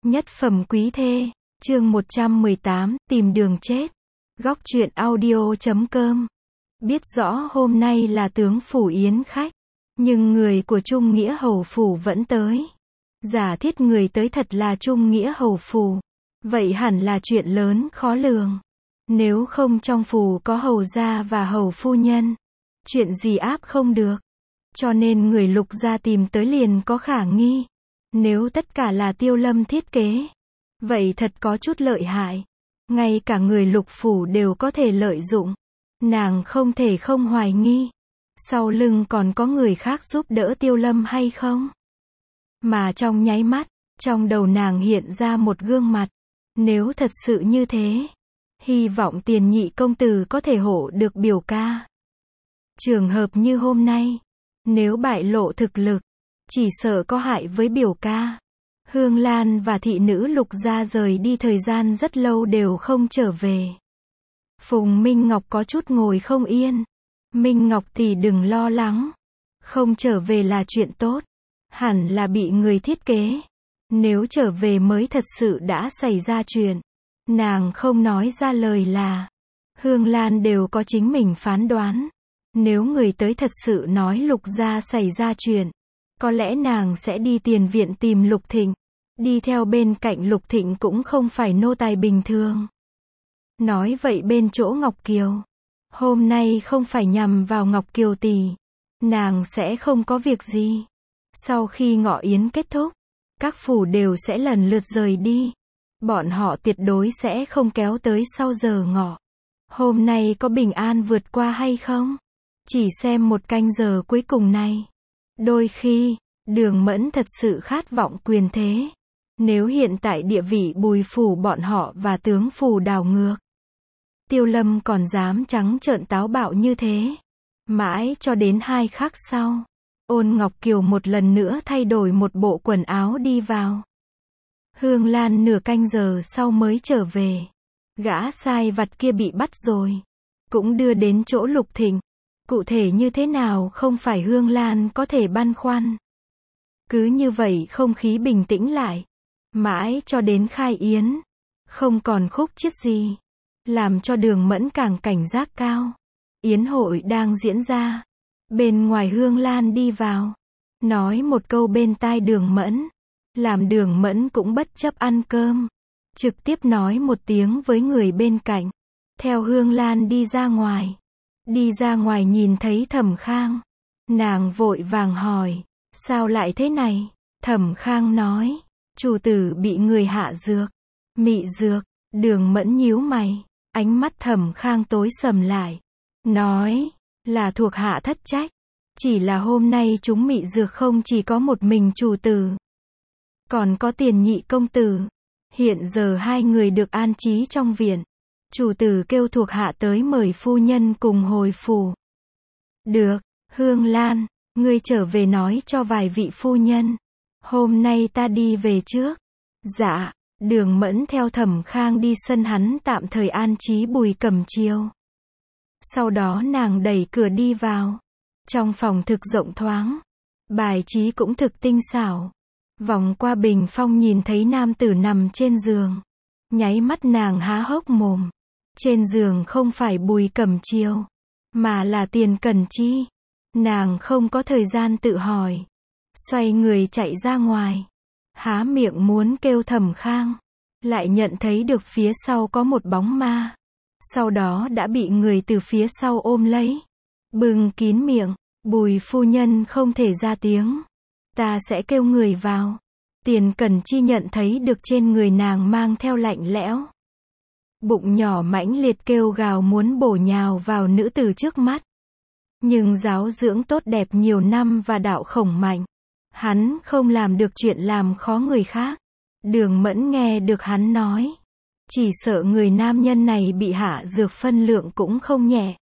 Nhất phẩm quý thê, chương 118, tìm đường chết. Góc truyện audio.com. Biết rõ hôm nay là tướng phủ yến khách, nhưng người của Trung Nghĩa Hầu phủ vẫn tới. Giả thiết người tới thật là Trung Nghĩa Hầu phủ, vậy hẳn là chuyện lớn khó lường. Nếu không trong phủ có hầu gia và hầu phu nhân, chuyện gì áp không được. Cho nên người Lục gia tìm tới liền có khả nghi. Nếu tất cả là Tiêu Lâm thiết kế, vậy thật có chút lợi hại. Ngay cả người Lục phủ đều có thể lợi dụng. Nàng không thể không hoài nghi. Sau lưng còn có người khác giúp đỡ Tiêu Lâm hay không? Mà trong nháy mắt, trong đầu nàng hiện ra một gương mặt. Nếu thật sự như thế, hy vọng Tiền nhị công tử có thể hộ được biểu ca. Trường hợp như hôm nay, nếu bại lộ thực lực, chỉ sợ có hại với biểu ca. Hương Lan và thị nữ Lục gia rời đi thời gian rất lâu đều không trở về. Phùng Minh Ngọc có chút ngồi không yên. Minh Ngọc thì đừng lo lắng. Không trở về là chuyện tốt. Hẳn là bị người thiết kế. Nếu trở về mới thật sự đã xảy ra chuyện. Nàng không nói ra lời là. Hương Lan đều có chính mình phán đoán. Nếu người tới thật sự nói Lục gia xảy ra chuyện, có lẽ nàng sẽ đi tiền viện tìm Lục Thịnh. Đi theo bên cạnh Lục Thịnh cũng không phải nô tài bình thường. Nói vậy bên chỗ Ngọc Kiều, hôm nay không phải nhằm vào Ngọc Kiều tỷ, nàng sẽ không có việc gì. Sau khi ngọ yến kết thúc, các phủ đều sẽ lần lượt rời đi. Bọn họ tuyệt đối sẽ không kéo tới sau giờ ngọ. Hôm nay có bình an vượt qua hay không? Chỉ xem một canh giờ cuối cùng này. Đôi khi, Đường Mẫn thật sự khát vọng quyền thế. Nếu hiện tại địa vị Bùi phủ bọn họ và tướng phủ đảo ngược, Tiêu Lâm còn dám trắng trợn táo bạo như thế. Mãi cho đến 2 khắc sau, Ôn Ngọc Kiều một lần nữa thay đổi một bộ quần áo đi vào. Hương Lan nửa canh giờ sau mới trở về. Gã sai vặt kia bị bắt rồi, cũng đưa đến chỗ Lục Thịnh. Cụ thể như thế nào không phải Hương Lan có thể băn khoăn. Cứ như vậy không khí bình tĩnh lại. Mãi cho đến khai yến, không còn khúc chiết gì, làm cho Đường Mẫn càng cảnh giác cao. Yến hội đang diễn ra. Bên ngoài Hương Lan đi vào, nói một câu bên tai Đường Mẫn, làm Đường Mẫn cũng bất chấp ăn cơm, trực tiếp nói một tiếng với người bên cạnh, theo Hương Lan đi ra ngoài. Đi ra ngoài nhìn thấy Thẩm Khang, nàng vội vàng hỏi, sao lại thế này? Thẩm Khang nói, chủ tử bị người hạ dược, mị dược. Đường Mẫn nhíu mày, ánh mắt Thẩm Khang tối sầm lại, nói, là thuộc hạ thất trách, chỉ là hôm nay chúng mị dược không chỉ có một mình chủ tử, còn có Tiền nhị công tử. Hiện giờ 2 người được an trí trong viện. Chủ tử kêu thuộc hạ tới mời phu nhân cùng hồi phủ. Được, Hương Lan, ngươi trở về nói cho vài vị phu nhân. Hôm nay ta đi về trước. Dạ, Đường Mẫn theo Thẩm Khang đi sân hắn tạm thời an trí Bùi Cẩm Chiêu. Sau đó nàng đẩy cửa đi vào. Trong phòng thực rộng thoáng, bài trí cũng thực tinh xảo. Vòng qua bình phong nhìn thấy nam tử nằm trên giường. Nháy mắt nàng há hốc mồm. Trên giường không phải Bùi Cẩm Chiêu, mà là Tiền Cẩn Chi. Nàng không có thời gian tự hỏi. Xoay người chạy ra ngoài. Há miệng muốn kêu Thẩm Khang. Lại nhận thấy được phía sau có một bóng ma. Sau đó đã bị người từ phía sau ôm lấy. Bưng kín miệng. Bùi phu nhân không thể ra tiếng. Ta sẽ kêu người vào. Tiền Cẩn Chi nhận thấy được trên người nàng mang theo lạnh lẽo. Bụng nhỏ mãnh liệt kêu gào muốn bổ nhào vào nữ tử trước mắt. Nhưng giáo dưỡng tốt đẹp nhiều năm và đạo khổng mạnh, hắn không làm được chuyện làm khó người khác. Đường Mẫn nghe được hắn nói, chỉ sợ người nam nhân này bị hạ dược phân lượng cũng không nhẹ.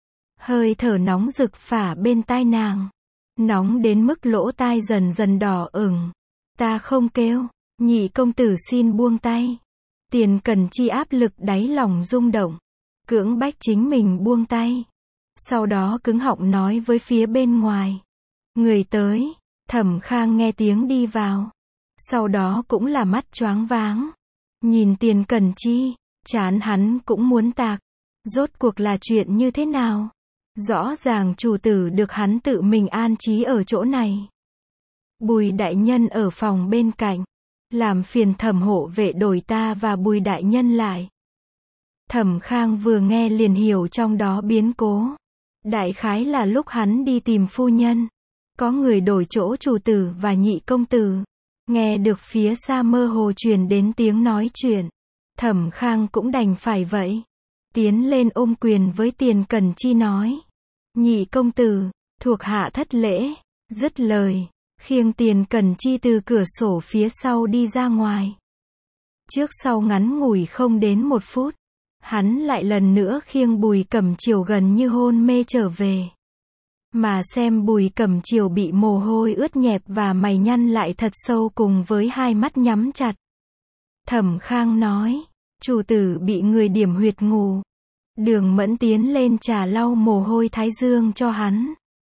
Hơi thở nóng rực phả bên tai nàng, nóng đến mức lỗ tai dần dần đỏ ửng. Ta không kêu, nhị công tử xin buông tay. Tiền Cẩn Chi áp lực đáy lòng rung động, cưỡng bách chính mình buông tay. Sau đó cứng họng nói với phía bên ngoài, người tới. Thẩm Khang nghe tiếng đi vào. sau đó cũng là mắt choáng váng. Nhìn Tiền Cẩn Chi, trán hắn cũng muốn tạc. Rốt cuộc là chuyện như thế nào? Rõ ràng chủ tử được hắn tự mình an trí ở chỗ này. Bùi đại nhân ở phòng bên cạnh. Làm phiền Thẩm hộ vệ đổi ta và Bùi đại nhân lại. Thẩm Khang vừa nghe liền hiểu trong đó biến cố. Đại khái là lúc hắn đi tìm phu nhân. Có người đổi chỗ chủ tử và nhị công tử. Nghe được phía xa mơ hồ truyền đến tiếng nói chuyện. Thẩm Khang cũng đành phải vậy. Tiến lên ôm quyền với Tiền Cẩn Chi nói. Nhị công tử, thuộc hạ thất lễ. Dứt lời, khiêng Tiền Cẩn Chi từ cửa sổ phía sau đi ra ngoài. Trước sau ngắn ngủi không đến 1 phút. Hắn lại lần nữa khiêng Bùi Cẩm Chiều gần như hôn mê trở về. Mà xem Bùi Cẩm Chiều bị mồ hôi ướt nhẹp và mày nhăn lại thật sâu cùng với hai mắt nhắm chặt. Thẩm Khang nói, chủ tử bị người điểm huyệt ngủ. Đường Mẫn tiến lên trà lau mồ hôi thái dương cho hắn.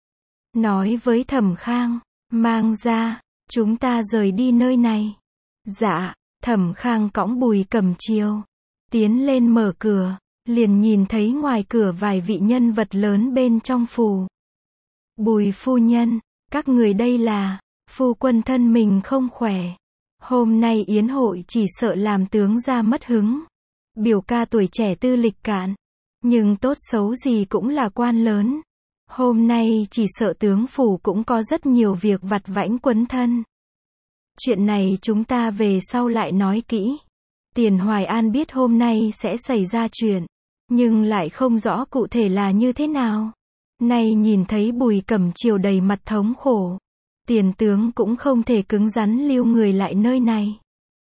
Nói với Thẩm Khang, mang ra, chúng ta rời đi nơi này. Dạ, Thẩm Khang cõng Bùi Cẩm Chiều. Tiến lên mở cửa, liền nhìn thấy ngoài cửa vài vị nhân vật lớn bên trong phủ. Bùi phu nhân, các người đây là, phu quân thân mình không khỏe. Hôm nay yến hội chỉ sợ làm tướng ra mất hứng. Biểu ca tuổi trẻ tư lịch cạn, nhưng tốt xấu gì cũng là quan lớn. Hôm nay chỉ sợ tướng phủ cũng có rất nhiều việc vặt vãnh quấn thân. Chuyện này chúng ta về sau lại nói kỹ. Tiền Hoài An biết hôm nay sẽ xảy ra chuyện, nhưng lại không rõ cụ thể là như thế nào. Nay nhìn thấy Bùi Cẩm Chiều đầy mặt thống khổ. Tiền tướng cũng không thể cứng rắn lưu người lại nơi này.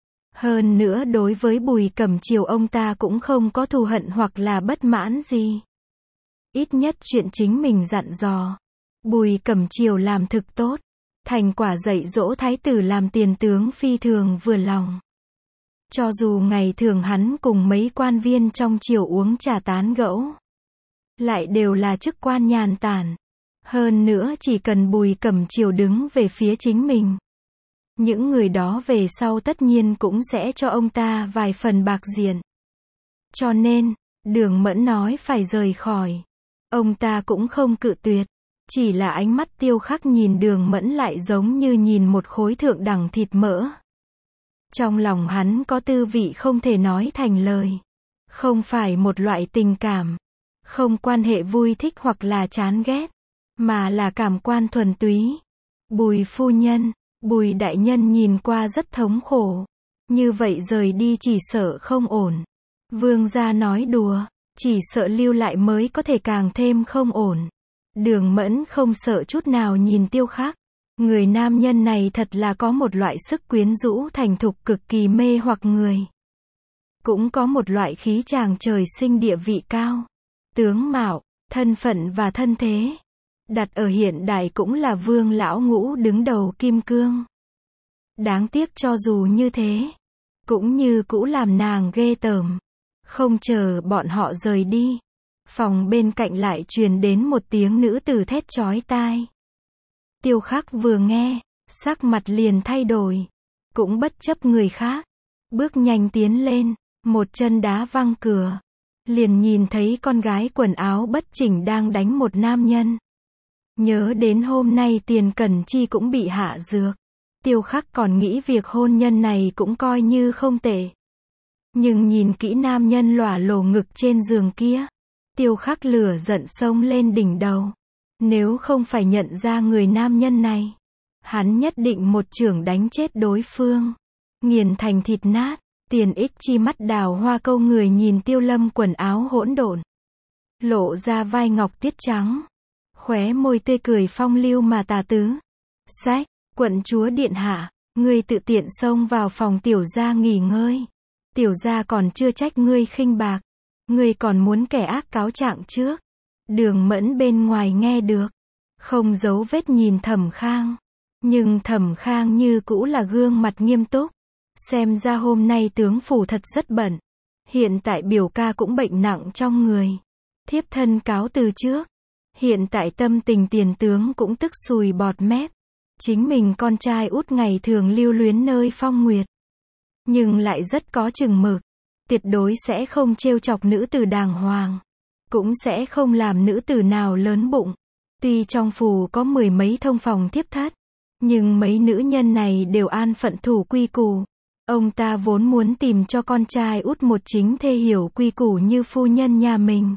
Hơn nữa đối với Bùi Cẩm Chiều ông ta cũng không có thù hận hoặc là bất mãn gì. Ít nhất chuyện chính mình dặn dò. Bùi Cẩm Chiều làm thực tốt. Thành quả dạy dỗ thái tử làm tiền tướng phi thường vừa lòng. Cho dù ngày thường hắn cùng mấy quan viên trong triều uống trà tán gẫu, lại đều là chức quan nhàn tản. Hơn nữa chỉ cần Bùi Cẩm Chiều đứng về phía chính mình, những người đó về sau tất nhiên cũng sẽ cho ông ta vài phần bạc diện. Cho nên, Đường Mẫn nói phải rời khỏi. Ông ta cũng không cự tuyệt. Chỉ là ánh mắt Tiêu Khắc nhìn Đường Mẫn lại giống như nhìn một khối thượng đẳng thịt mỡ. Trong lòng hắn có tư vị không thể nói thành lời. Không phải một loại tình cảm. Không quan hệ vui thích hoặc là chán ghét. Mà là cảm quan thuần túy. Bùi phu nhân, Bùi đại nhân nhìn qua rất thống khổ. Như vậy rời đi chỉ sợ không ổn. Vương gia nói đùa. Chỉ sợ lưu lại mới có thể càng thêm không ổn. Đường Mẫn không sợ chút nào nhìn Tiêu Khắc. Người nam nhân này thật là có một loại sức quyến rũ thành thục cực kỳ mê hoặc người. Cũng có một loại khí chàng trời sinh địa vị cao. Tướng mạo, thân phận và thân thế. Đặt ở hiện đại cũng là vương lão ngũ đứng đầu kim cương. Đáng tiếc cho dù như thế, cũng như cũ làm nàng ghê tởm. Không chờ bọn họ rời đi. Phòng bên cạnh lại truyền đến một tiếng nữ tử thét chói tai. Tiêu Khắc vừa nghe, sắc mặt liền thay đổi. Cũng bất chấp người khác. Bước nhanh tiến lên, một chân đá văng cửa. Liền nhìn thấy con gái quần áo bất chỉnh đang đánh một nam nhân. Nhớ đến hôm nay Tiền Cẩn Chi cũng bị hạ dược. Tiêu Khắc còn nghĩ việc hôn nhân này cũng coi như không tệ. Nhưng nhìn kỹ nam nhân lỏa lồ ngực trên giường kia. Tiêu Khắc lửa giận xông lên đỉnh đầu. Nếu không phải nhận ra người nam nhân này, hắn nhất định một chưởng đánh chết đối phương. Nghiền thành thịt nát. Tiền Ích Chi mắt đào hoa câu người nhìn Tiêu Lâm quần áo hỗn độn. Lộ ra vai ngọc tiết trắng. Khóe môi tươi cười phong lưu mà tà tứ. Sách, quận chúa điện hạ, ngươi tự tiện xông vào phòng tiểu gia nghỉ ngơi. Tiểu gia còn chưa trách ngươi khinh bạc. Ngươi còn muốn kẻ ác cáo trạng trước. Đường Mẫn bên ngoài nghe được. Không giấu vết nhìn Thẩm Khang. Nhưng Thẩm Khang như cũ là gương mặt nghiêm túc. Xem ra hôm nay tướng phủ thật rất bận. Hiện tại biểu ca cũng bệnh nặng trong người. Thiếp thân cáo từ trước. Hiện tại tâm tình tiền tướng cũng tức sùi bọt mép. Chính mình con trai út ngày thường lưu luyến nơi Phong Nguyệt. Nhưng lại rất có chừng mực. Tuyệt đối sẽ không trêu chọc nữ tử đàng hoàng. Cũng sẽ không làm nữ tử nào lớn bụng. Tuy trong phủ có 10 mấy thông phòng thiếp thất. Nhưng mấy nữ nhân này đều an phận thủ quy củ. Ông ta vốn muốn tìm cho con trai út một chính thê hiểu quy củ như phu nhân nhà mình.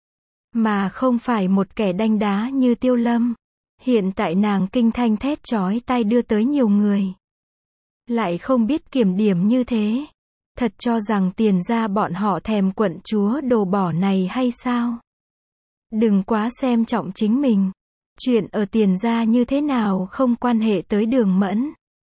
Mà không phải một kẻ đanh đá như Tiêu Lâm. Hiện tại nàng kinh thanh thét chói tai đưa tới nhiều người. Lại không biết kiểm điểm như thế. Thật cho rằng Tiền gia bọn họ thèm quận chúa đồ bỏ này hay sao? Đừng quá xem trọng chính mình. Chuyện ở Tiền gia như thế nào không quan hệ tới Đường Mẫn.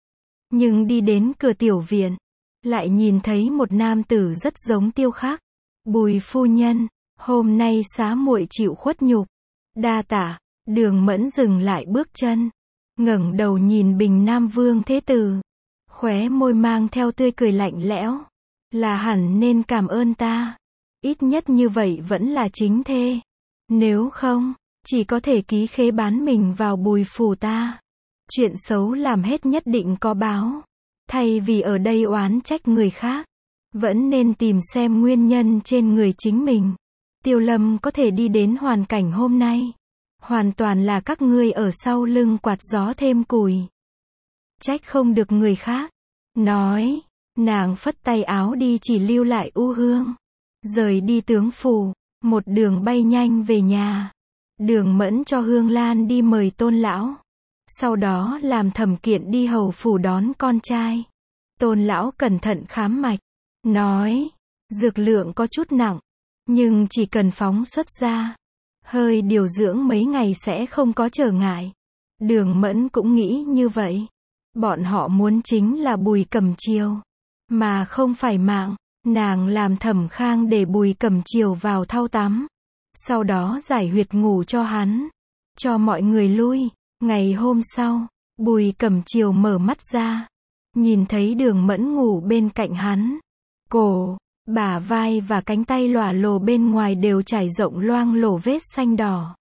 Nhưng đi đến cửa tiểu viện, lại nhìn thấy một nam tử rất giống Tiêu Khắc. Bùi phu nhân, hôm nay xá muội chịu khuất nhục. Đa tạ. Đường Mẫn dừng lại bước chân, ngẩng đầu nhìn Bình Nam Vương Thế Tử, khóe môi mang theo tươi cười lạnh lẽo. Là hẳn nên cảm ơn ta. Ít nhất như vậy vẫn là chính thê. Nếu không, chỉ có thể ký khế bán mình vào Bùi phủ ta. Chuyện xấu làm hết nhất định có báo. Thay vì ở đây oán trách người khác, vẫn nên tìm xem nguyên nhân trên người chính mình. Tiêu Lâm có thể đi đến hoàn cảnh hôm nay. Hoàn toàn là các ngươi ở sau lưng quạt gió thêm củi. Trách không được người khác. Nói, nàng phất tay áo đi chỉ lưu lại U Hương. Rời đi tướng phủ, một đường bay nhanh về nhà. Đường Mẫn cho Hương Lan đi mời Tôn lão. Sau đó làm Thẩm Kiện đi hầu phủ đón con trai. Tôn lão cẩn thận khám mạch. Nói, dược lượng có chút nặng. Nhưng chỉ cần phóng xuất ra. Hơi điều dưỡng mấy ngày sẽ không có trở ngại. Đường Mẫn cũng nghĩ như vậy. Bọn họ muốn chính là Bùi Cẩm Chiêu. Mà không phải mạng. Nàng làm Thẩm Khang để Bùi Cẩm Chiêu vào thau tắm. Sau đó giải huyệt ngủ cho hắn. Cho mọi người lui. Ngày hôm sau, Bùi Cẩm Chiêu mở mắt ra. Nhìn thấy Đường Mẫn ngủ bên cạnh hắn. Cổ, bả vai và cánh tay lòa lồ bên ngoài đều trải rộng loang lổ vết xanh đỏ.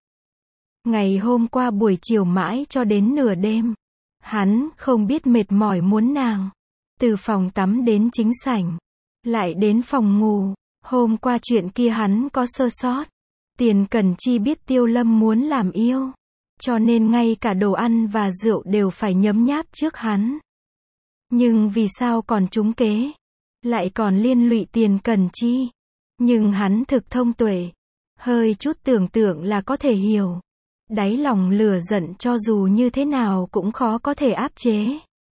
Ngày hôm qua buổi chiều mãi cho đến nửa đêm. Hắn không biết mệt mỏi muốn nàng. Từ phòng tắm đến chính sảnh. Lại đến phòng ngủ. Hôm qua chuyện kia hắn có sơ sót. Tiền Cẩn Chi biết Tiêu Lâm muốn làm yêu. Cho nên ngay cả đồ ăn và rượu đều phải nhấm nháp trước hắn. Nhưng vì sao còn trúng kế? Lại còn liên lụy Tiền Cẩn Chi. Nhưng hắn thực thông tuệ. Hơi chút tưởng tượng là có thể hiểu. Đáy lòng lửa giận cho dù như thế nào cũng khó có thể áp chế.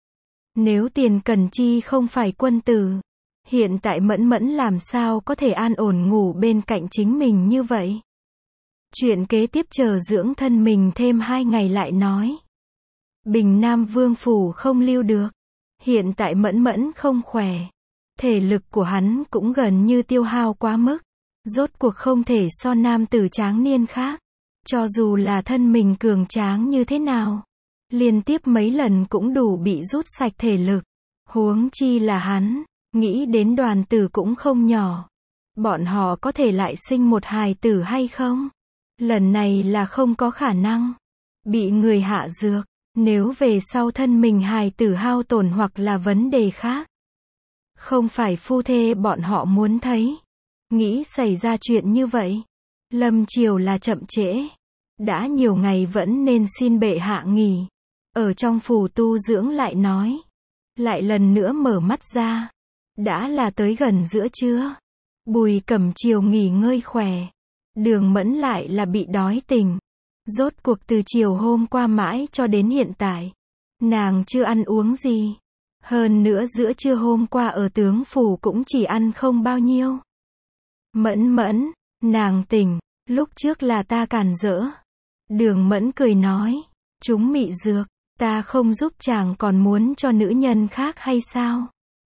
Nếu Tiền Cẩn Chi không phải quân tử, hiện tại Mẫn Mẫn làm sao có thể an ổn ngủ bên cạnh chính mình như vậy? Chuyện kế tiếp chờ dưỡng thân mình thêm 2 ngày lại nói. Bình Nam Vương phủ không lưu được. Hiện tại Mẫn Mẫn không khỏe. Thể lực của hắn cũng gần như tiêu hao quá mức. Rốt cuộc không thể so nam tử tráng niên khác. Cho dù là thân mình cường tráng như thế nào, liên tiếp mấy lần cũng đủ bị rút sạch thể lực. Huống chi là hắn, nghĩ đến Đoàn Tử cũng không nhỏ. Bọn họ có thể lại sinh một hài tử hay không? Lần này là không có khả năng. Bị người hạ dược, nếu về sau thân mình hài tử hao tổn hoặc là vấn đề khác. Không phải phu thê bọn họ muốn thấy. Nghĩ xảy ra chuyện như vậy. Lâm chiều là chậm trễ. Đã nhiều ngày vẫn nên xin bệ hạ nghỉ. Ở trong phủ tu dưỡng lại nói. Lại lần nữa mở mắt ra. Đã là tới gần giữa trưa. Bùi Cẩm Chiêu nghỉ ngơi khỏe. Đường Mẫn lại là bị đói tình. Rốt cuộc từ chiều hôm qua mãi cho đến hiện tại. Nàng chưa ăn uống gì. Hơn nữa giữa trưa hôm qua ở tướng phủ cũng chỉ ăn không bao nhiêu. Mẫn Mẫn, nàng tỉnh, lúc trước là ta cản rỡ. Đường Mẫn cười nói, chúng mị dược, ta không giúp chàng còn muốn cho nữ nhân khác hay sao?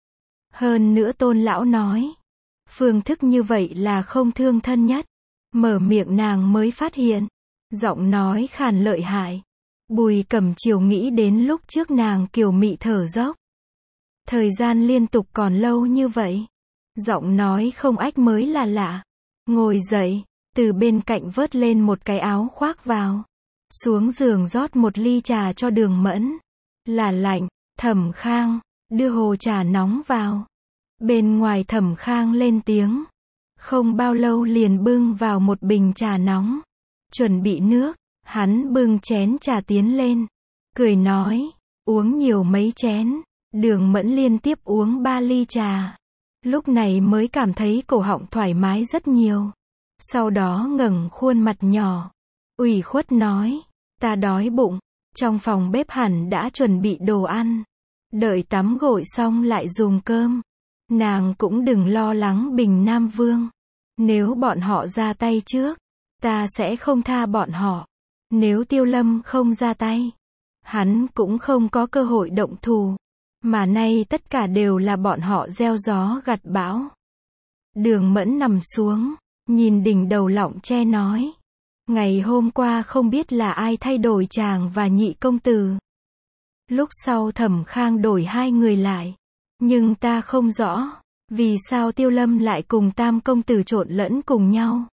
Hơn nữa Tôn lão nói, phương thức như vậy là không thương thân nhất. Mở miệng nàng mới phát hiện, giọng nói khàn lợi hại. Bùi Cẩm Chiêu nghĩ đến lúc trước nàng kiều mị thở dốc. Thời gian liên tục còn lâu như vậy. Giọng nói không ách mới là lạ. Ngồi dậy, từ bên cạnh vớt lên một cái áo khoác vào. Xuống giường rót một ly trà cho Đường Mẫn. là lạnh. Thẩm Khang, đưa hồ trà nóng vào. Bên ngoài Thẩm Khang lên tiếng. Không bao lâu liền bưng vào một bình trà nóng. Chuẩn bị nước, hắn bưng chén trà tiến lên. Cười nói, uống nhiều mấy chén. Đường Mẫn liên tiếp uống 3 ly trà. Lúc này mới cảm thấy cổ họng thoải mái rất nhiều. Sau đó ngẩng khuôn mặt nhỏ. Ủy khuất nói, ta đói bụng. Trong phòng bếp hẳn đã chuẩn bị đồ ăn. Đợi tắm gội xong lại dùng cơm. Nàng cũng đừng lo lắng Bình Nam Vương. Nếu bọn họ ra tay trước, ta sẽ không tha bọn họ. Nếu Tiêu Lâm không ra tay, hắn cũng không có cơ hội động thủ. Mà nay tất cả đều là bọn họ gieo gió gặt bão. Đường Mẫn nằm xuống, nhìn đỉnh đầu lọng tre nói. Ngày hôm qua không biết là ai thay đổi chàng và nhị công tử. Lúc sau Thẩm Khang đổi 2 người lại. Nhưng ta không rõ, vì sao Tiêu Lâm lại cùng Tam công tử trộn lẫn cùng nhau.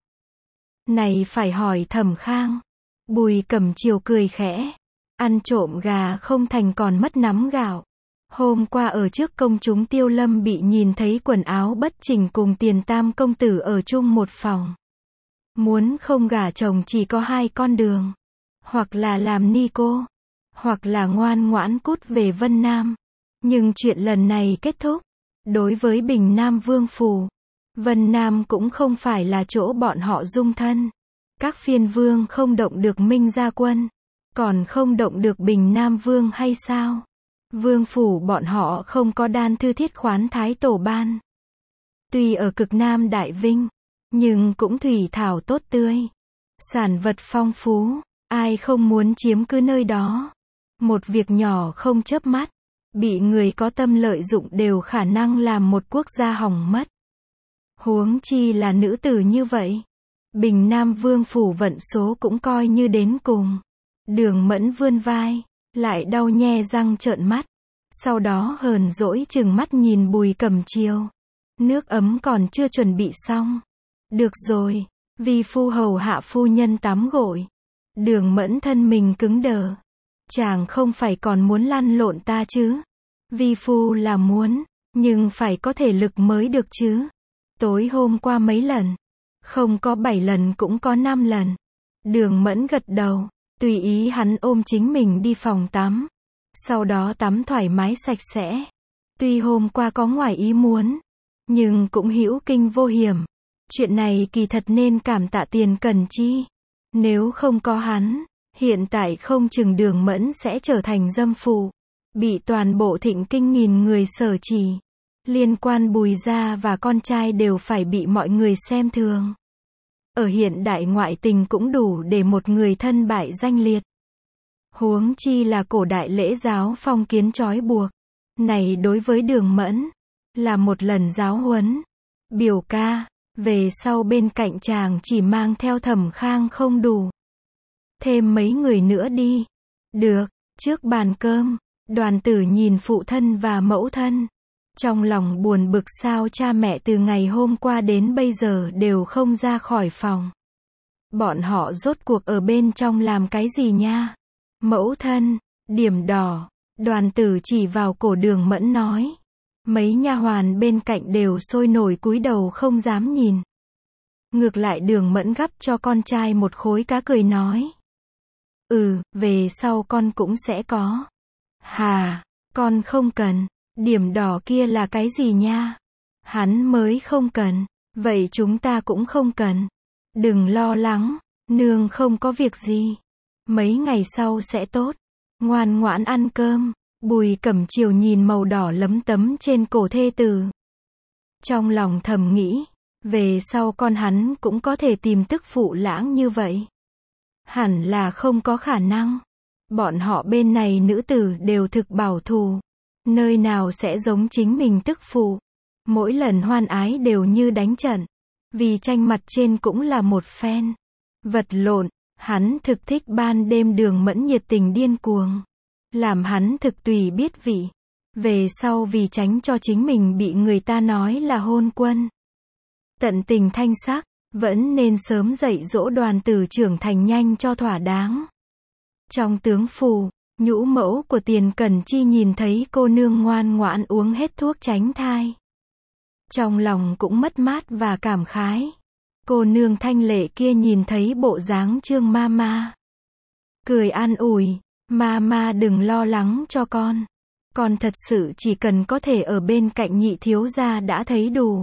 Này phải hỏi Thẩm Khang. Bùi Cẩm Chiều cười khẽ. Ăn trộm gà không thành còn mất nắm gạo. Hôm qua ở trước công chúng Tiêu Lâm bị nhìn thấy quần áo bất chỉnh cùng Tiền Tam công tử ở chung một phòng. Muốn không gả chồng chỉ có 2 con đường. Hoặc là làm ni cô, hoặc là ngoan ngoãn cút về Vân Nam. Nhưng chuyện lần này kết thúc. Đối với Bình Nam Vương phủ, Vân Nam cũng không phải là chỗ bọn họ dung thân. Các phiên vương không động được Minh Gia Quân, còn không động được Bình Nam Vương hay sao? Vương phủ bọn họ không có đan thư thiết khoán thái tổ ban. Tuy ở cực Nam Đại Vinh, nhưng cũng thủy thảo tốt tươi. Sản vật phong phú, ai không muốn chiếm cứ nơi đó. Một việc nhỏ không chớp mắt, bị người có tâm lợi dụng đều khả năng làm một quốc gia hỏng mất. Huống chi là nữ tử như vậy. Bình Nam Vương phủ vận số cũng coi như đến cùng. Đường Mẫn vươn vai, lại đau nhe răng trợn mắt. Sau đó hờn dỗi chừng mắt nhìn Bùi Cẩm Chiều. Nước ấm còn chưa chuẩn bị xong. Được rồi, vi phu hầu hạ phu nhân tắm gội. Đường Mẫn thân mình cứng đờ. Chàng không phải còn muốn lăn lộn ta chứ? Vi phu là muốn, nhưng phải có thể lực mới được chứ. Tối hôm qua mấy lần? Không có 7 lần cũng có 5 lần. Đường Mẫn gật đầu, tùy ý hắn ôm chính mình đi phòng tắm. Sau đó tắm thoải mái sạch sẽ. Tuy hôm qua có ngoài ý muốn, nhưng cũng hữu kinh vô hiểm. Chuyện này kỳ thật nên cảm tạ Tiền Cẩn Chi. Nếu không có hắn, hiện tại không chừng Đường Mẫn sẽ trở thành dâm phụ. Bị toàn bộ Thịnh Kinh nghìn người sở chỉ. Liên quan Bùi gia và con trai đều phải bị mọi người xem thường. Ở hiện đại ngoại tình cũng đủ để một người thân bại danh liệt. Huống chi là cổ đại lễ giáo phong kiến trói buộc. Này đối với Đường Mẫn, là một lần giáo huấn. Biểu ca, về sau bên cạnh chàng chỉ mang theo Thẩm Khang không đủ. Thêm mấy người nữa đi. Được, trước bàn cơm, Đoàn Tử nhìn phụ thân và mẫu thân. Trong lòng buồn bực sao cha mẹ từ ngày hôm qua đến bây giờ đều không ra khỏi phòng. Bọn họ rốt cuộc ở bên trong làm cái gì nha? Mẫu thân, điểm đỏ. Đoàn Tử chỉ vào cổ Đường Mẫn nói. Mấy nha hoàn bên cạnh đều sôi nổi cúi đầu không dám nhìn. Ngược lại Đường Mẫn gắp cho con trai một khối cá cười nói. Về sau con cũng sẽ có. Hà, con không cần. Điểm đỏ kia là cái gì nha? Hắn mới không cần. Vậy chúng ta cũng không cần. Đừng lo lắng, nương không có việc gì. Mấy ngày sau sẽ tốt. Ngoan ngoãn ăn cơm. Bùi Cẩm Chiều nhìn màu đỏ lấm tấm trên cổ thê tử. Trong lòng thầm nghĩ, về sau con hắn cũng có thể tìm tức phụ lãng như vậy. Hẳn là không có khả năng. Bọn họ bên này nữ tử đều thực bảo thủ. Nơi nào sẽ giống chính mình tức phụ. Mỗi lần hoan ái đều như đánh trận. Vì tranh mặt trên cũng là một phen. Vật lộn, hắn thực thích ban đêm Đường Mẫn nhiệt tình điên cuồng. Làm hắn thực tùy biết vị. Về sau vì tránh cho chính mình bị người ta nói là hôn quân. Tận tình thanh sắc, vẫn nên sớm dạy dỗ Đoàn Tử trưởng thành nhanh cho thỏa đáng. Trong tướng phủ, Nhũ mẫu của Tiền Cẩn Chi nhìn thấy cô nương ngoan ngoãn uống hết thuốc tránh thai. Trong lòng cũng mất mát và cảm khái. Cô nương thanh lệ kia nhìn thấy bộ dáng Trương Mama, cười an ủi, Mama đừng lo lắng cho con. Con thật sự chỉ cần có thể ở bên cạnh nhị thiếu gia đã thấy đủ.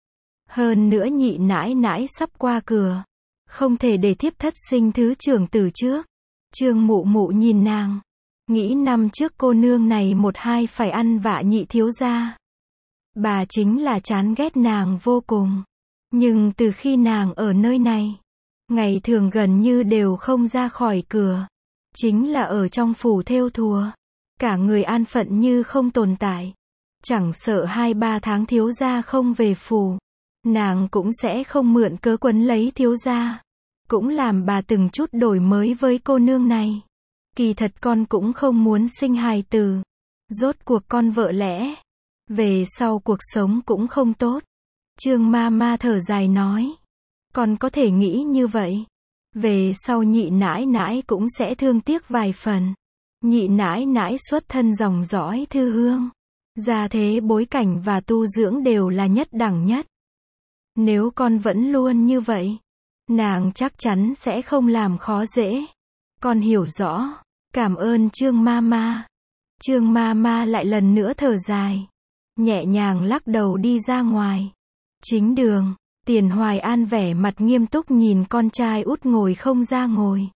Hơn nữa nhị nãi nãi sắp qua cửa, không thể để thiếp thất sinh thứ trưởng tử trước. Trương Mụ Mụ nhìn nàng, nghĩ năm trước cô nương này một hai phải ăn vạ nhị thiếu gia. Bà chính là chán ghét nàng vô cùng. Nhưng từ khi nàng ở nơi này, ngày thường gần như đều không ra khỏi cửa. Chính là ở trong phủ thêu thùa. Cả người an phận như không tồn tại. Chẳng sợ 2-3 tháng thiếu gia không về phủ, nàng cũng sẽ không mượn cớ quấn lấy thiếu gia. Cũng làm bà từng chút đổi mới với cô nương này. Kỳ thật con cũng không muốn sinh hài tử. Rốt cuộc con vợ lẽ, về sau cuộc sống cũng không tốt. Trương Mama thở dài nói. Con có thể nghĩ như vậy. Về sau nhị nãi nãi cũng sẽ thương tiếc vài phần. Nhị nãi nãi xuất thân dòng dõi thư hương. Gia thế bối cảnh và tu dưỡng đều là nhất đẳng nhất. Nếu con vẫn luôn như vậy, nàng chắc chắn sẽ không làm khó dễ. Con hiểu rõ. Cảm ơn Trương Mama. Trương Mama lại lần nữa thở dài. Nhẹ nhàng lắc đầu đi ra ngoài. Chính đường, Tiền Hoài An vẻ mặt nghiêm túc nhìn con trai út ngồi không ra ngồi.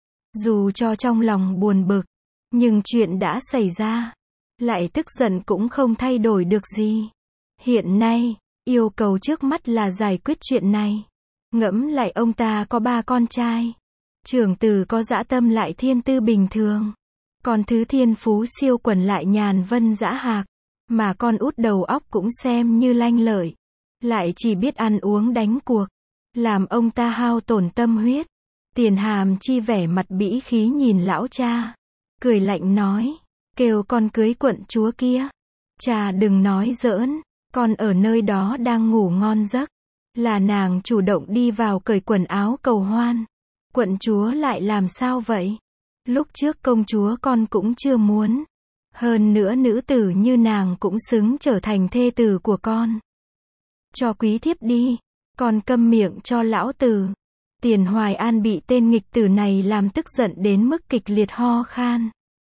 Dù cho trong lòng buồn bực, nhưng chuyện đã xảy ra, lại tức giận cũng không thay đổi được gì. Hiện nay, yêu cầu trước mắt là giải quyết chuyện này. Ngẫm lại ông ta có 3 con trai. Trưởng tử có dã tâm lại thiên tư bình thường. Còn thứ thiên phú siêu quần lại nhàn vân dã hạc. Mà con út đầu óc cũng xem như lanh lợi. Lại chỉ biết ăn uống đánh cuộc. Làm ông ta hao tổn tâm huyết. Tiền Hàm Chi vẻ mặt bĩ khí nhìn lão cha. Cười lạnh nói. Kêu con cưới quận chúa kia. Cha đừng nói giỡn. Con ở nơi đó đang ngủ ngon giấc. Là nàng chủ động đi vào cởi quần áo cầu hoan. Quận chúa lại làm sao vậy? Lúc trước công chúa con cũng chưa muốn. Hơn nữa nữ tử như nàng cũng xứng trở thành thê tử của con. Cho quý thiếp đi. Con câm miệng cho lão tử. Tiền Hoài An bị tên nghịch tử này làm tức giận đến mức kịch liệt ho khan.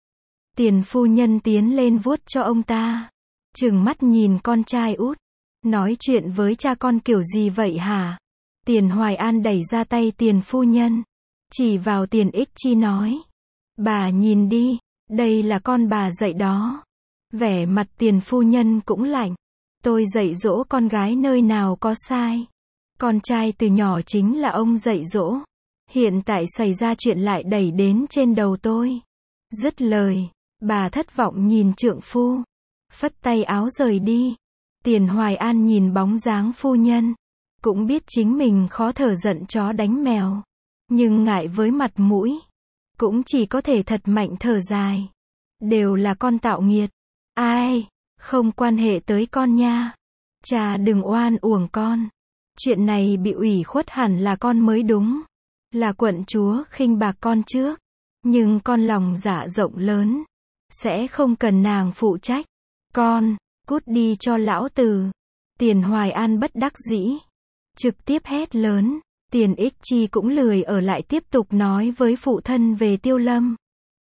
Tiền phu nhân tiến lên vuốt cho ông ta. Trừng mắt nhìn con trai út. Nói chuyện với cha con kiểu gì vậy hả? Tiền Hoài An đẩy ra tay tiền phu nhân. Chỉ vào Tiền Ích Chi nói. Bà nhìn đi. Đây là con bà dạy đó. Vẻ mặt tiền phu nhân cũng lạnh. Tôi dạy dỗ con gái nơi nào có sai. Con trai từ nhỏ chính là ông dạy dỗ. Hiện tại xảy ra chuyện lại đẩy đến trên đầu tôi. Dứt lời, bà thất vọng nhìn trượng phu. Phất tay áo rời đi. Tiền Hoài An nhìn bóng dáng phu nhân. Cũng biết chính mình khó thở giận chó đánh mèo. Nhưng ngại với mặt mũi. Cũng chỉ có thể thật mạnh thở dài. Đều là con tạo nghiệt. Ai, không quan hệ tới con nha. Cha đừng oan uổng con. Chuyện này bị ủy khuất hẳn là con mới đúng. Là quận chúa khinh bạc con trước. Nhưng con lòng dạ rộng lớn. Sẽ không cần nàng phụ trách. Con, cút đi cho lão tử. Tiền Hoài An bất đắc dĩ. Trực tiếp hét lớn. Tiền Ích Chi cũng lười ở lại tiếp tục nói với phụ thân về Tiêu Lâm.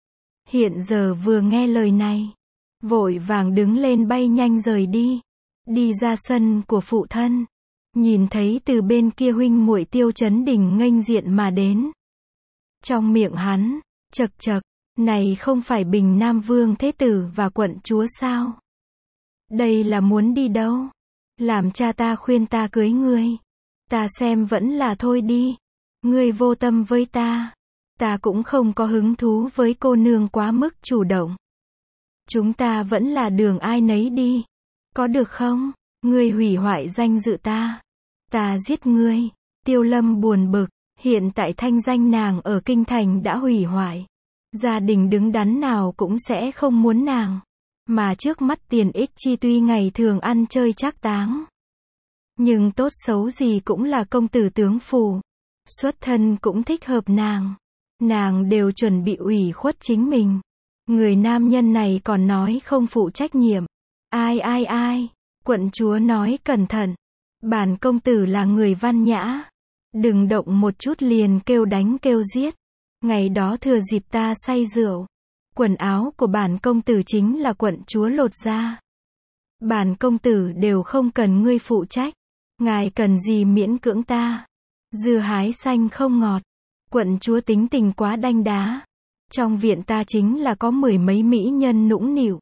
Hiện giờ vừa nghe lời này. Vội vàng đứng lên bay nhanh rời đi. Đi ra sân của phụ thân. Nhìn thấy từ bên kia huynh muội Tiêu Chấn Đình nghênh diện mà đến. Trong miệng hắn, chậc chậc, này không phải Bình Nam Vương Thế Tử và quận chúa sao? Đây là muốn đi đâu? Làm cha ta khuyên ta cưới ngươi. Ta xem vẫn là thôi đi. Ngươi vô tâm với ta. Ta cũng không có hứng thú với cô nương quá mức chủ động. Chúng ta vẫn là đường ai nấy đi. Có được không? Ngươi hủy hoại danh dự ta. Ta giết ngươi. Tiêu Lâm buồn bực. Hiện tại thanh danh nàng ở kinh thành đã hủy hoại. Gia đình đứng đắn nào cũng sẽ không muốn nàng. Mà trước mắt Tiền Ích Chi tuy ngày thường ăn chơi trác táng. Nhưng tốt xấu gì cũng là công tử tướng phủ. Xuất thân cũng thích hợp nàng. Nàng đều chuẩn bị ủy khuất chính mình. Người nam nhân này còn nói không phụ trách nhiệm. Ai. Quận chúa nói cẩn thận. Bản công tử là người văn nhã. Đừng động một chút liền kêu đánh kêu giết. Ngày đó thừa dịp ta say rượu. Quần áo của bản công tử chính là quận chúa lột ra. Bản công tử đều không cần ngươi phụ trách. Ngài cần gì miễn cưỡng ta. Dưa hái xanh không ngọt. Quận chúa tính tình quá đanh đá. Trong viện ta chính là có 10 mấy mỹ nhân nũng nịu.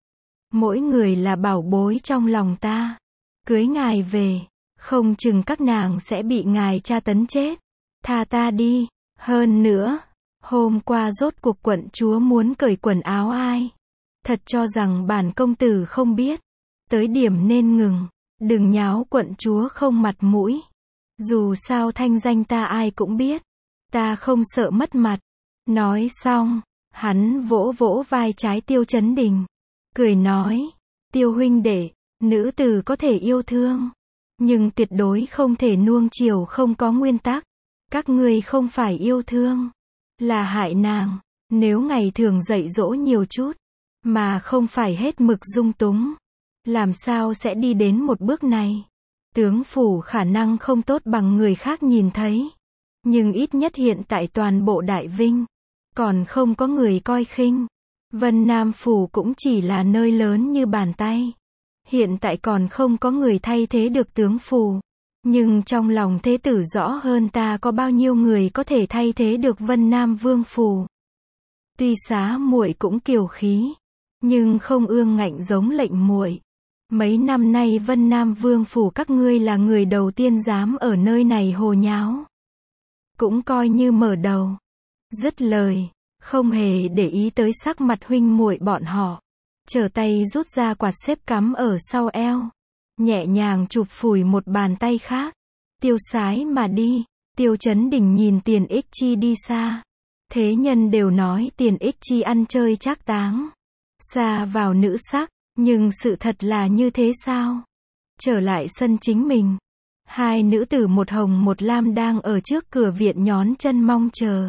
Mỗi người là bảo bối trong lòng ta. Cưới ngài về, không chừng các nàng sẽ bị ngài tra tấn chết. Tha ta đi. Hơn nữa, hôm qua rốt cuộc quận chúa muốn cởi quần áo ai. Thật cho rằng bản công tử không biết. Tới điểm nên ngừng. Đừng nháo quận chúa không mặt mũi. Dù sao thanh danh ta ai cũng biết. Ta không sợ mất mặt. Nói xong, hắn vỗ vỗ vai trái Tiêu Chấn Đình. Cười nói, Tiêu huynh đệ, nữ tử có thể yêu thương. Nhưng tuyệt đối không thể nuông chiều không có nguyên tắc. Các ngươi không phải yêu thương. Là hại nàng. Nếu ngày thường dạy dỗ nhiều chút. Mà không phải hết mực dung túng. Làm sao sẽ đi đến một bước này? Tướng phủ khả năng không tốt bằng người khác nhìn thấy. Nhưng ít nhất hiện tại toàn bộ Đại Vinh. Còn không có người coi khinh. Vân Nam phủ cũng chỉ là nơi lớn như bàn tay. Hiện tại còn không có người thay thế được tướng phủ. Nhưng trong lòng thế tử rõ hơn ta có bao nhiêu người có thể thay thế được Vân Nam vương phủ. Tuy xá muội cũng kiều khí. Nhưng không ương ngạnh giống lệnh muội. Mấy năm nay Vân Nam vương phủ các ngươi là người đầu tiên dám ở nơi này hồ nháo. Cũng coi như mở đầu. Dứt lời, không hề để ý tới sắc mặt huynh muội bọn họ. Trở tay rút ra quạt xếp cắm ở sau eo. Nhẹ nhàng chụp phủi một bàn tay khác. Tiêu sái mà đi. Tiêu Chấn Đình nhìn Tiền Ích Chi đi xa. Thế nhân đều nói Tiền Ích Chi ăn chơi trác táng. Xa vào nữ sắc. Nhưng sự thật là như thế sao? Trở lại sân chính mình. Hai nữ tử một hồng một lam đang ở trước cửa viện nhón chân mong chờ.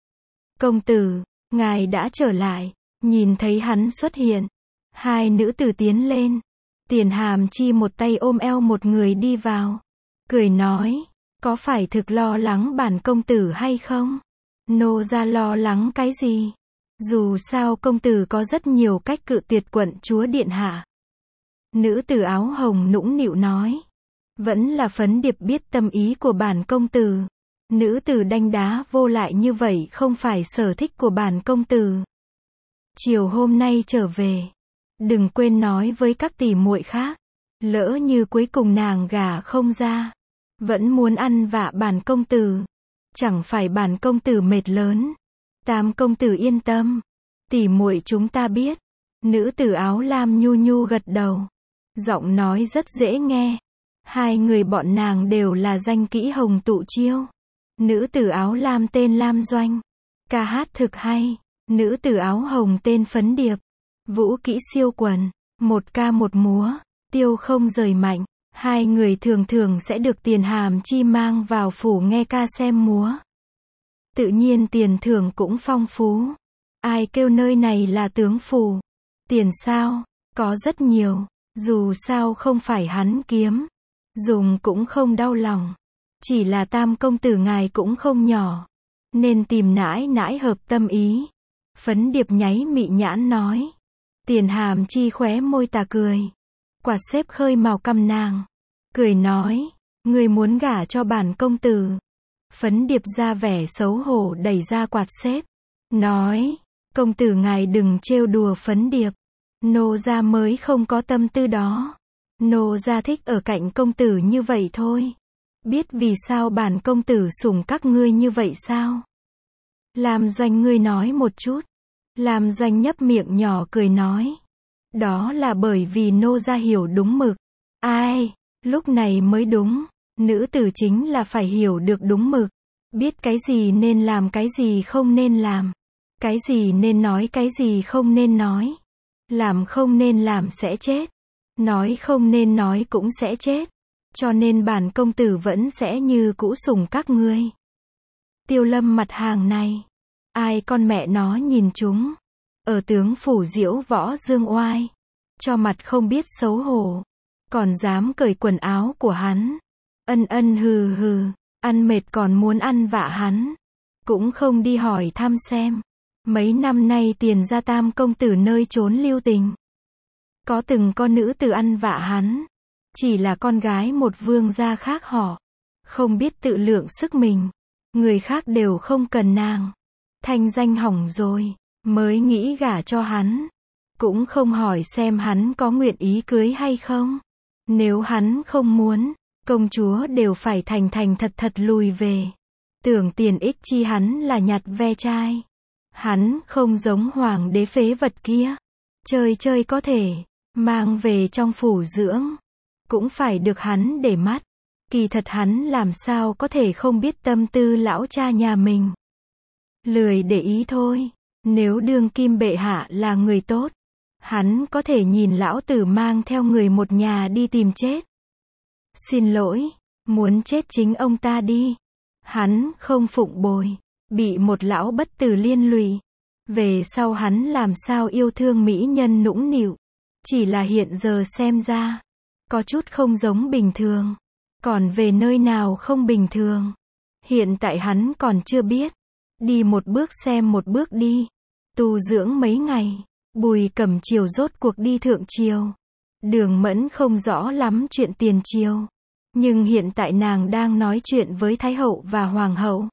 Công tử, ngài đã trở lại. Nhìn thấy hắn xuất hiện. Hai nữ tử tiến lên. Tiền Hàm Chi một tay ôm eo một người đi vào. Cười nói, có phải thực lo lắng bản công tử hay không? Nô gia lo lắng cái gì? Dù sao công tử có rất nhiều cách cự tuyệt quận chúa điện hạ. Nữ tử áo hồng nũng nịu nói. Vẫn là Phấn Điệp biết tâm ý của bản công tử. Nữ tử đanh đá vô lại như vậy không phải sở thích của bản công tử. Chiều hôm nay trở về. Đừng quên nói với các tỷ muội khác. Lỡ như cuối cùng nàng gả không ra. Vẫn muốn ăn vạ bản công tử. Chẳng phải bản công tử mệt lớn. Tam công tử yên tâm. Tỷ muội chúng ta biết. Nữ tử áo lam nhu nhu gật đầu. Giọng nói rất dễ nghe. Hai người bọn nàng đều là danh kỹ Hồng Tụ Chiêu. Nữ tử áo lam tên Lam Doanh. Ca hát thực hay. Nữ tử áo hồng tên Phấn Điệp. Vũ kỹ siêu quần. Một ca một múa. Tiêu không rời mạnh. Hai người thường thường sẽ được Tiền Hàm Chi mang vào phủ nghe ca xem múa. Tự nhiên tiền thưởng cũng phong phú. Ai kêu nơi này là tướng phủ. Tiền sao? Có rất nhiều. Dù sao không phải hắn kiếm. Dùng cũng không đau lòng. Chỉ là tam công tử ngài cũng không nhỏ. Nên tìm nãi nãi hợp tâm ý. Phấn Điệp nháy mị nhãn nói. Tiền Hàm Chi khóe môi tà cười. Quạt xếp khơi màu cằm nàng. Cười nói. Người muốn gả cho bản công tử. Phấn Điệp ra vẻ xấu hổ đẩy ra quạt xếp. Nói. Công tử ngài đừng trêu đùa Phấn Điệp. Nô gia mới không có tâm tư đó. Nô gia thích ở cạnh công tử như vậy thôi. Biết vì sao bản công tử sủng các ngươi như vậy sao? Làm Doanh ngươi nói một chút. Làm Doanh nhấp miệng nhỏ cười nói. Đó là bởi vì nô gia hiểu đúng mực. Ai? Lúc này mới đúng. Nữ tử chính là phải hiểu được đúng mực. Biết cái gì nên làm cái gì không nên làm. Cái gì nên nói cái gì không nên nói. Làm không nên làm sẽ chết. Nói không nên nói cũng sẽ chết. Cho nên bản công tử vẫn sẽ như cũ sủng các ngươi. Tiêu Lâm mặt hàng này. Ai con mẹ nó nhìn chúng. ở tướng phủ diễu võ dương oai, cho mặt không biết xấu hổ, còn dám cởi quần áo của hắn, ân ân hừ hừ, ăn mệt còn muốn ăn vạ hắn, cũng không đi hỏi thăm xem, mấy năm nay Tiền gia tam công tử nơi trốn lưu tình, có từng con nữ tử ăn vạ hắn, chỉ là con gái một vương gia khác họ, không biết tự lượng sức mình, người khác đều không cần nàng, thanh danh hỏng rồi, mới nghĩ gả cho hắn, cũng không hỏi xem hắn có nguyện ý cưới hay không, nếu hắn không muốn, công chúa đều phải thành thành thật thật lùi về, tưởng tiền ích chi hắn là nhặt ve chai, hắn không giống hoàng đế phế vật kia, chơi chơi có thể, mang về trong phủ dưỡng, cũng phải được hắn để mắt, kỳ thật hắn làm sao có thể không biết tâm tư lão cha nhà mình, lười để ý thôi, nếu đương kim bệ hạ là người tốt, hắn có thể nhìn lão tử mang theo người một nhà đi tìm chết. Xin lỗi, muốn chết chính ông ta đi. Hắn không phụng bồi, bị một lão bất tử liên lụy. Về sau hắn làm sao yêu thương mỹ nhân nũng nịu. Chỉ là hiện giờ xem ra, có chút không giống bình thường. Còn về nơi nào không bình thường. Hiện tại hắn còn chưa biết. Đi một bước xem một bước đi. Tu dưỡng mấy ngày. Bùi Cẩm Triều rốt cuộc đi thượng triều. Đường Mẫn không rõ lắm chuyện tiền triều. Nhưng hiện tại nàng đang nói chuyện với Thái hậu và Hoàng hậu.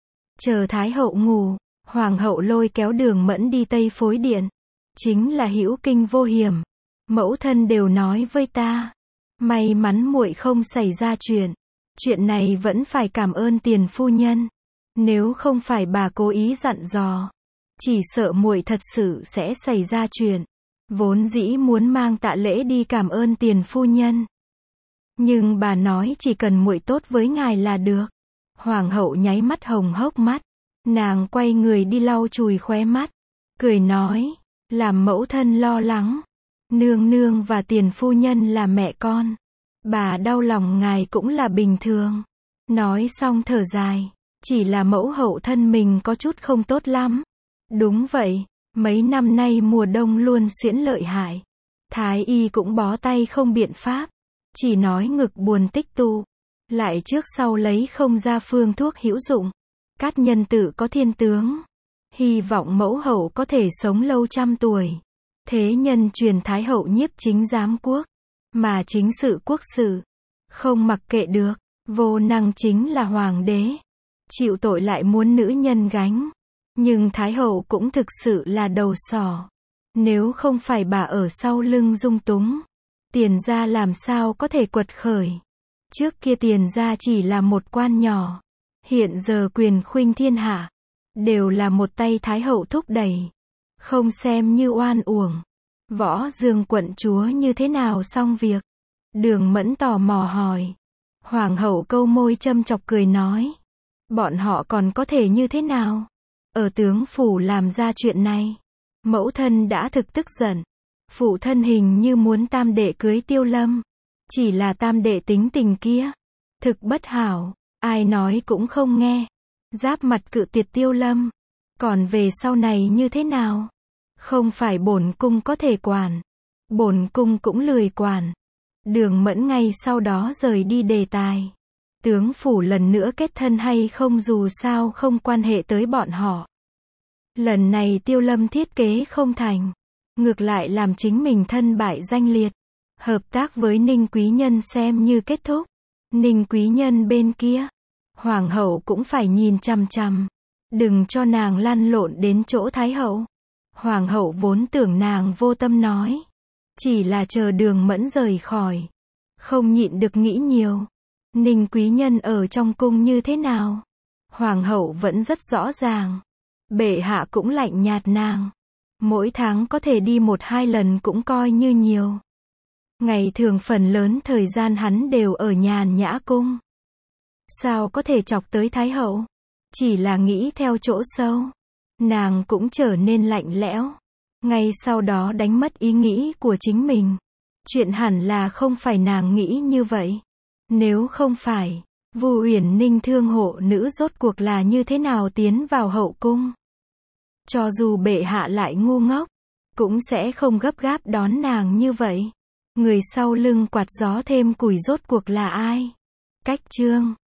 Chờ Thái hậu ngủ, Hoàng hậu lôi kéo Đường Mẫn đi Tây Phối Điện. Chính là hữu kinh vô hiểm. Mẫu thân đều nói với ta. May mắn muội không xảy ra chuyện. Chuyện này vẫn phải cảm ơn tiền phu nhân. Nếu không phải bà cố ý dặn dò, chỉ sợ muội thật sự sẽ xảy ra chuyện. Vốn dĩ muốn mang tạ lễ đi cảm ơn tiền phu nhân. Nhưng bà nói chỉ cần muội tốt với ngài là được. Hoàng hậu nháy mắt hồng hốc mắt. Nàng quay người đi lau chùi khóe mắt. Cười nói, làm mẫu thân lo lắng. Nương nương và tiền phu nhân là mẹ con. Bà đau lòng ngài cũng là bình thường. Nói xong thở dài. Chỉ là mẫu hậu thân mình có chút không tốt lắm. Đúng vậy, mấy năm nay mùa đông luôn xuyễn lợi hại. Thái y cũng bó tay không biện pháp. Chỉ nói ngực buồn tích tụ. Lại trước sau lấy không ra phương thuốc hữu dụng. Cát nhân tử có thiên tướng. Hy vọng mẫu hậu có thể sống lâu trăm tuổi. Thế nhân truyền Thái hậu nhiếp chính giám quốc. Mà chính sự quốc sự. Không mặc kệ được. Vô năng chính là hoàng đế. Chịu tội lại muốn nữ nhân gánh. Nhưng Thái hậu cũng thực sự là đầu sỏ. Nếu không phải bà ở sau lưng dung túng, Tiền gia làm sao có thể quật khởi. Trước kia Tiền gia chỉ là một quan nhỏ. Hiện giờ quyền khuynh thiên hạ. Đều là một tay Thái hậu thúc đẩy. Không xem như oan uổng. Võ Dương quận chúa như thế nào xong việc? Đường Mẫn tò mò hỏi. Hoàng hậu câu môi châm chọc cười nói. Bọn họ còn có thể như thế nào? Ở tướng phủ làm ra chuyện này. Mẫu thân đã thực tức giận. Phụ thân hình như muốn tam đệ cưới Tiêu Lâm. Chỉ là tam đệ tính tình kia. Thực bất hảo. Ai nói cũng không nghe. Giáp mặt cự tuyệt Tiêu Lâm. Còn về sau này như thế nào? Không phải bổn cung có thể quản. Bổn cung cũng lười quản. Đường Mẫn ngay sau đó rời đi đề tài. Tướng phủ lần nữa kết thân hay không dù sao không quan hệ tới bọn họ. Lần này Tiêu Lâm thiết kế không thành. Ngược lại làm chính mình thân bại danh liệt. Hợp tác với Ninh Quý Nhân xem như kết thúc. Ninh Quý Nhân bên kia. Hoàng hậu cũng phải nhìn chằm chằm. Đừng cho nàng lăn lộn đến chỗ Thái hậu. Hoàng hậu vốn tưởng nàng vô tâm nói. Chỉ là chờ Đường Mẫn rời khỏi. Không nhịn được nghĩ nhiều. Ninh Quý Nhân ở trong cung như thế nào? Hoàng hậu vẫn rất rõ ràng. Bệ hạ cũng lạnh nhạt nàng. Mỗi tháng có thể đi 1-2 lần cũng coi như nhiều. Ngày thường phần lớn thời gian hắn đều ở Nhàn Nhã cung. Sao có thể chọc tới Thái hậu? Chỉ là nghĩ theo chỗ sâu. Nàng cũng trở nên lạnh lẽo. Ngay sau đó đánh mất ý nghĩ của chính mình. Chuyện hẳn là không phải nàng nghĩ như vậy. Nếu không phải, Vu Uyển Ninh thương hộ nữ rốt cuộc là như thế nào tiến vào hậu cung? cho dù bệ hạ lại ngu ngốc, cũng sẽ không gấp gáp đón nàng như vậy. Người sau lưng quạt gió thêm củi rốt cuộc là ai? Cách Chương